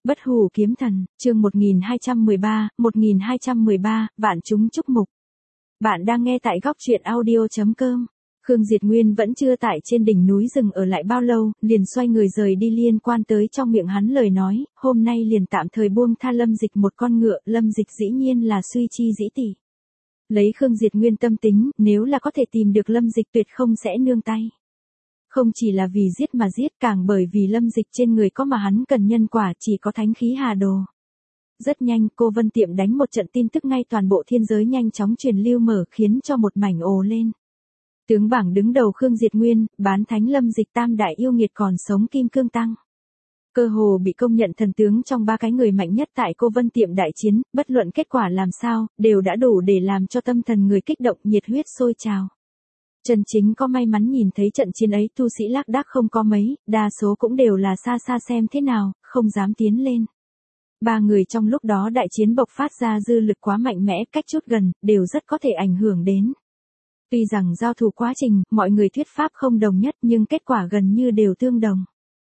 Bất hủ kiếm thần, chương 1213, vạn chúng chúc mục. Bạn đang nghe tại góc truyện audio.com. Khương Diệt Nguyên vẫn chưa tại trên đỉnh núi rừng ở lại bao lâu, liền xoay người rời đi liên quan tới trong miệng hắn lời nói, hôm nay liền tạm thời buông tha Lâm Dịch một con ngựa, Lâm Dịch dĩ nhiên là suy chi dĩ tỷ. Lấy Khương Diệt Nguyên tâm tính, nếu là có thể tìm được Lâm Dịch tuyệt không sẽ nương tay. Không chỉ là vì giết mà giết, càng bởi vì Lâm Dịch trên người có mà hắn cần nhân quả, chỉ có thánh khí hà đồ. Rất nhanh, cô Vân Tiệm đánh một trận tin tức ngay toàn bộ thiên giới nhanh chóng truyền lưu mở, khiến cho một mảnh ồ lên. Tướng bảng đứng đầu Khương Diệt Nguyên, bán thánh Lâm Dịch tam đại yêu nghiệt còn sống Kim Cương Tăng. Cơ hồ bị công nhận thần tướng trong ba cái người mạnh nhất tại cô Vân Tiệm đại chiến, bất luận kết quả làm sao, đều đã đủ để làm cho tâm thần người kích động nhiệt huyết sôi trào. Trần Chính có may mắn nhìn thấy trận chiến ấy, tu sĩ lác đác không có mấy, đa số cũng đều là xa xa xem thế nào, không dám tiến lên. Ba người trong lúc đó đại chiến bộc phát ra dư lực quá mạnh mẽ, cách chút gần, đều rất có thể ảnh hưởng đến. Tuy rằng giao thủ quá trình, mọi người thuyết pháp không đồng nhất nhưng kết quả gần như đều tương đồng.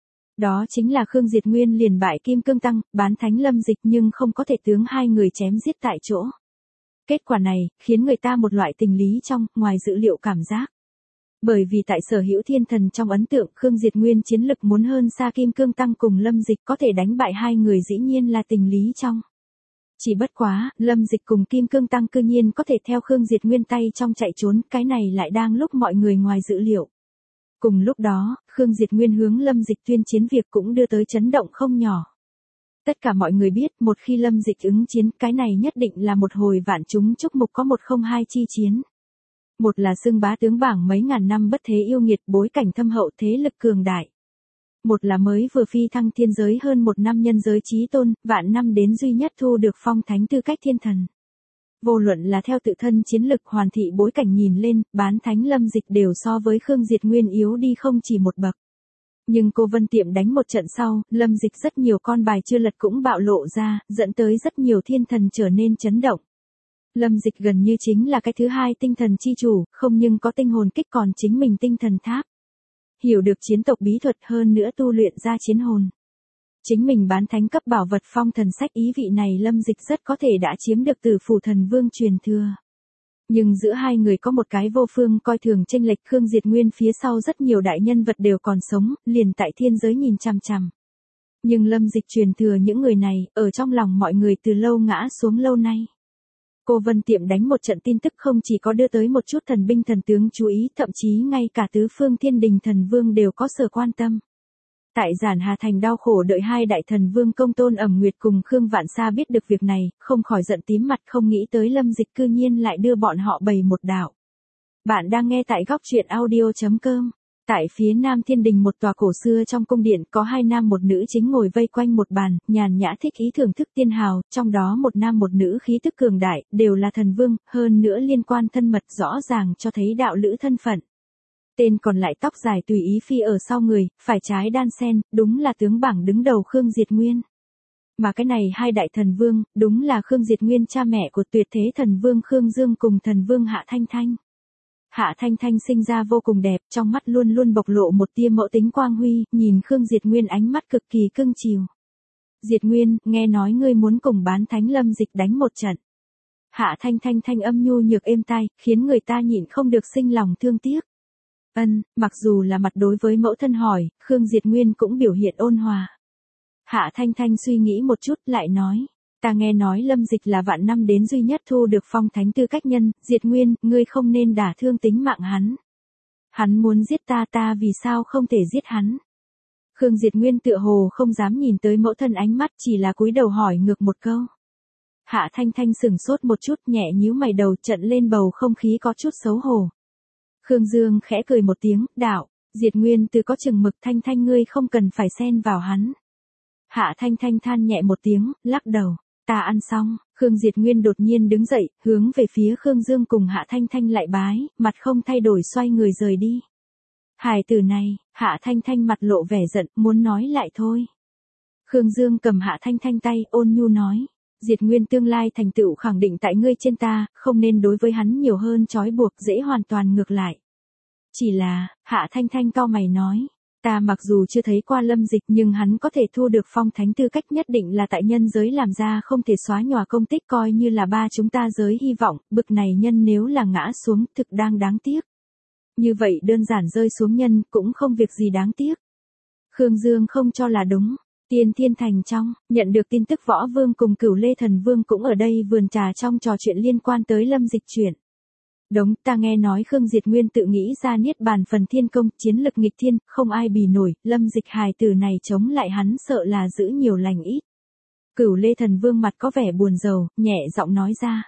Đó chính là Khương Diệt Nguyên liền bại Kim Cương Tăng, bán thánh Lâm Dịch nhưng không có thể tướng hai người chém giết tại chỗ. Kết quả này, khiến người ta một loại tình lý trong, ngoài dự liệu cảm giác. Bởi vì tại Sở Hữu Thiên Thần trong ấn tượng, Khương Diệt Nguyên chiến lực muốn hơn xa Kim Cương Tăng cùng Lâm Dịch, có thể đánh bại hai người dĩ nhiên là tình lý trong. Chỉ bất quá, Lâm Dịch cùng Kim Cương Tăng cư nhiên có thể theo Khương Diệt Nguyên tay trong chạy trốn, cái này lại đang lúc mọi người ngoài dự liệu. Cùng lúc đó, Khương Diệt Nguyên hướng Lâm Dịch tuyên chiến việc cũng đưa tới chấn động không nhỏ. Tất cả mọi người biết, một khi Lâm Dịch ứng chiến, cái này nhất định là một hồi vạn chúng chúc mục có 102 chi chiến. Một là xưng bá tướng bảng mấy ngàn năm bất thế yêu nghiệt, bối cảnh thâm hậu, thế lực cường đại. Một là mới vừa phi thăng thiên giới hơn một năm nhân giới chí tôn, vạn năm đến duy nhất thu được phong thánh tư cách thiên thần. Vô luận là theo tự thân chiến lực hoàn thị bối cảnh nhìn lên, bán thánh Lâm Dịch đều so với Khương Diệt Nguyên yếu đi không chỉ một bậc. Nhưng cô Vân Tiệm đánh một trận sau, Lâm Dịch rất nhiều con bài chưa lật cũng bạo lộ ra, dẫn tới rất nhiều thiên thần trở nên chấn động. Lâm Dịch gần như chính là cái thứ hai tinh thần chi chủ, không nhưng có tinh hồn kích còn chính mình tinh thần tháp. Hiểu được chiến tộc bí thuật hơn nữa tu luyện ra chiến hồn. Chính mình bán thánh cấp bảo vật phong thần sách, ý vị này Lâm Dịch rất có thể đã chiếm được từ phủ thần vương truyền thừa. Nhưng giữa hai người có một cái vô phương coi thường chênh lệch, Khương Diệt Nguyên phía sau rất nhiều đại nhân vật đều còn sống, liền tại thiên giới nhìn chằm chằm. Nhưng Lâm Dịch truyền thừa những người này, ở trong lòng mọi người từ lâu ngã xuống lâu nay. Cô Vân Tiệm đánh một trận tin tức không chỉ có đưa tới một chút thần binh thần tướng chú ý, thậm chí ngay cả tứ phương thiên đình thần vương đều có sở quan tâm. Tại Giản Hà Thành đau khổ đợi hai đại thần vương Công Tôn Ẩm Nguyệt cùng Khương Vạn Sa biết được việc này, không khỏi giận tím mặt, không nghĩ tới Lâm Dịch cư nhiên lại đưa bọn họ bày một đạo. Bạn đang nghe tại góc truyện audio.com. Tại phía Nam Thiên Đình một tòa cổ xưa trong cung điện, có hai nam một nữ chính ngồi vây quanh một bàn, nhàn nhã thích ý thưởng thức tiên hào, trong đó một nam một nữ khí tức cường đại, đều là thần vương, hơn nữa liên quan thân mật rõ ràng cho thấy đạo lữ thân phận. Tên còn lại tóc dài tùy ý phi ở sau người, phải trái đan sen, đúng là tướng bảng đứng đầu Khương Diệt Nguyên. Mà cái này hai đại thần vương, đúng là Khương Diệt Nguyên cha mẹ của tuyệt thế thần vương Khương Dương cùng thần vương Hạ Thanh Thanh. Hạ Thanh Thanh sinh ra vô cùng đẹp, trong mắt luôn luôn bộc lộ một tia mẫu tính quang huy, nhìn Khương Diệt Nguyên ánh mắt cực kỳ cưng chiều. Diệt Nguyên, nghe nói ngươi muốn cùng bán thánh Lâm Dịch đánh một trận. Hạ Thanh Thanh thanh âm nhu nhược êm tai, khiến người ta nhịn không được sinh lòng thương tiếc. Mặc dù là mặt đối với mẫu thân hỏi, Khương Diệt Nguyên cũng biểu hiện ôn hòa. Hạ Thanh Thanh suy nghĩ một chút lại nói, ta nghe nói Lâm Dịch là vạn năm đến duy nhất thu được phong thánh tư cách nhân, Diệt Nguyên, ngươi không nên đả thương tính mạng hắn. Hắn muốn giết ta, ta vì sao không thể giết hắn? Khương Diệt Nguyên tựa hồ không dám nhìn tới mẫu thân ánh mắt, chỉ là cúi đầu hỏi ngược một câu. Hạ Thanh Thanh sửng sốt một chút, nhẹ nhíu mày đầu, trận lên bầu không khí có chút xấu hổ. Khương Dương khẽ cười một tiếng, đạo, Diệt Nguyên từ có chừng mực, Thanh Thanh ngươi không cần phải xen vào hắn. Hạ Thanh Thanh than nhẹ một tiếng, lắc đầu, ta ăn xong. Khương Diệt Nguyên đột nhiên đứng dậy, hướng về phía Khương Dương cùng Hạ Thanh Thanh lại bái, mặt không thay đổi xoay người rời đi. Hài tử này, Hạ Thanh Thanh mặt lộ vẻ giận, muốn nói lại thôi. Khương Dương cầm Hạ Thanh Thanh tay, ôn nhu nói, Diệt Nguyên tương lai thành tựu khẳng định tại ngươi trên ta, không nên đối với hắn nhiều hơn trói buộc, dễ hoàn toàn ngược lại. Chỉ là, Hạ Thanh Thanh cau mày nói, Ta mặc dù chưa thấy qua Lâm Dịch nhưng hắn có thể thu được phong thánh tư cách nhất định là tại nhân giới làm ra không thể xóa nhòa công tích coi như là ba chúng ta giới hy vọng, bực này nhân nếu là ngã xuống thực đang đáng tiếc. Như vậy đơn giản rơi xuống nhân cũng không việc gì đáng tiếc. Khương Dương không cho là đúng. Tiên Thiên Thành trong, nhận được tin tức Võ Vương cùng Cửu Lê Thần Vương cũng ở đây vườn trà trong trò chuyện liên quan tới Lâm Dịch chuyện. Đúng, ta nghe nói Khương Diệt Nguyên tự nghĩ ra niết bàn phần thiên công, chiến lực nghịch thiên, không ai bì nổi, Lâm Dịch hài tử này chống lại hắn sợ là giữ nhiều lành ít. Cửu Lê Thần Vương mặt có vẻ buồn rầu, nhẹ giọng nói ra.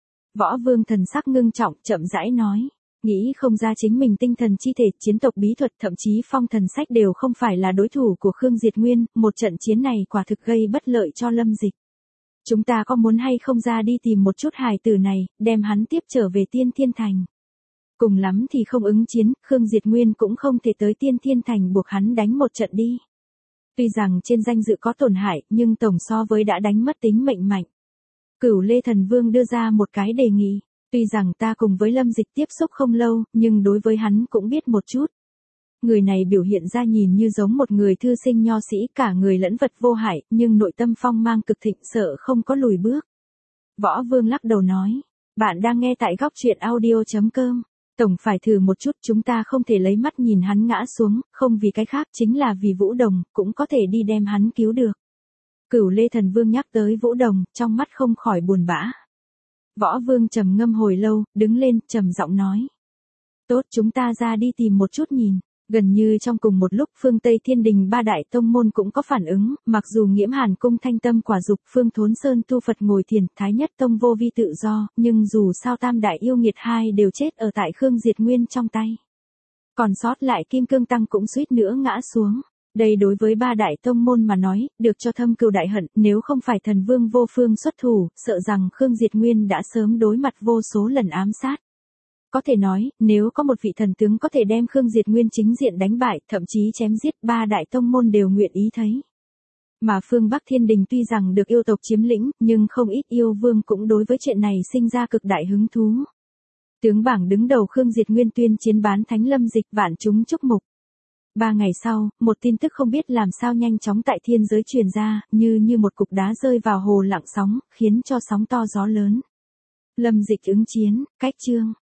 Võ Vương thần sắc ngưng trọng, chậm rãi nói. Nghĩ không ra chính mình tinh thần chi thể, chiến tộc bí thuật thậm chí phong thần sách đều không phải là đối thủ của Khương Diệt Nguyên, một trận chiến này quả thực gây bất lợi cho Lâm Dịch. Chúng ta có muốn hay không ra đi tìm một chút hài tử này, đem hắn tiếp trở về Tiên Thiên Thành. Cùng lắm thì không ứng chiến, Khương Diệt Nguyên cũng không thể tới Tiên Thiên Thành buộc hắn đánh một trận đi. Tuy rằng trên danh dự có tổn hại, nhưng tổng so với đã đánh mất tính mệnh mạnh. Cửu Lê Thần Vương đưa ra một cái đề nghị. Tuy rằng ta cùng với Lâm Dịch tiếp xúc không lâu, nhưng đối với hắn cũng biết một chút. Người này biểu hiện ra nhìn như giống một người thư sinh nho sĩ, cả người lẫn vật vô hại, nhưng nội tâm phong mang cực thịnh, sợ không có lùi bước. Võ Vương lắc đầu nói, bạn đang nghe tại góc truyện audio.com. Tổng phải thử một chút, chúng ta không thể lấy mắt nhìn hắn ngã xuống, không vì cái khác, chính là vì Vũ Đồng, cũng có thể đi đem hắn cứu được. Cửu Lê Thần Vương nhắc tới Vũ Đồng, trong mắt không khỏi buồn bã. Võ Vương trầm ngâm hồi lâu, đứng lên, trầm giọng nói. Tốt, chúng ta ra đi tìm một chút nhìn. Gần như trong cùng một lúc phương Tây Thiên Đình ba đại tông môn cũng có phản ứng, mặc dù Nghiễm Hàn Cung Thanh Tâm Quả Dục, phương Thốn Sơn Tu Phật ngồi thiền, Thái Nhất Tông Vô Vi tự do, nhưng dù sao tam đại yêu nghiệt hai đều chết ở tại Khương Diệt Nguyên trong tay. Còn sót lại Kim Cương Tăng cũng suýt nữa ngã xuống. Đây đối với ba đại tông môn mà nói, được cho thâm cừu đại hận, nếu không phải thần vương vô phương xuất thủ, sợ rằng Khương Diệt Nguyên đã sớm đối mặt vô số lần ám sát. Có thể nói, nếu có một vị thần tướng có thể đem Khương Diệt Nguyên chính diện đánh bại, thậm chí chém giết, ba đại tông môn đều nguyện ý thấy. Mà phương Bắc Thiên Đình tuy rằng được yêu tộc chiếm lĩnh, nhưng không ít yêu vương cũng đối với chuyện này sinh ra cực đại hứng thú. Tướng bảng đứng đầu Khương Diệt Nguyên tuyên chiến bán thánh Lâm Dịch, vạn chúng chúc mục. 3 ngày sau, một tin tức không biết làm sao nhanh chóng tại thiên giới truyền ra, như một cục đá rơi vào hồ lặng sóng, khiến cho sóng to gió lớn. Lâm Dịch ứng chiến, cách chương.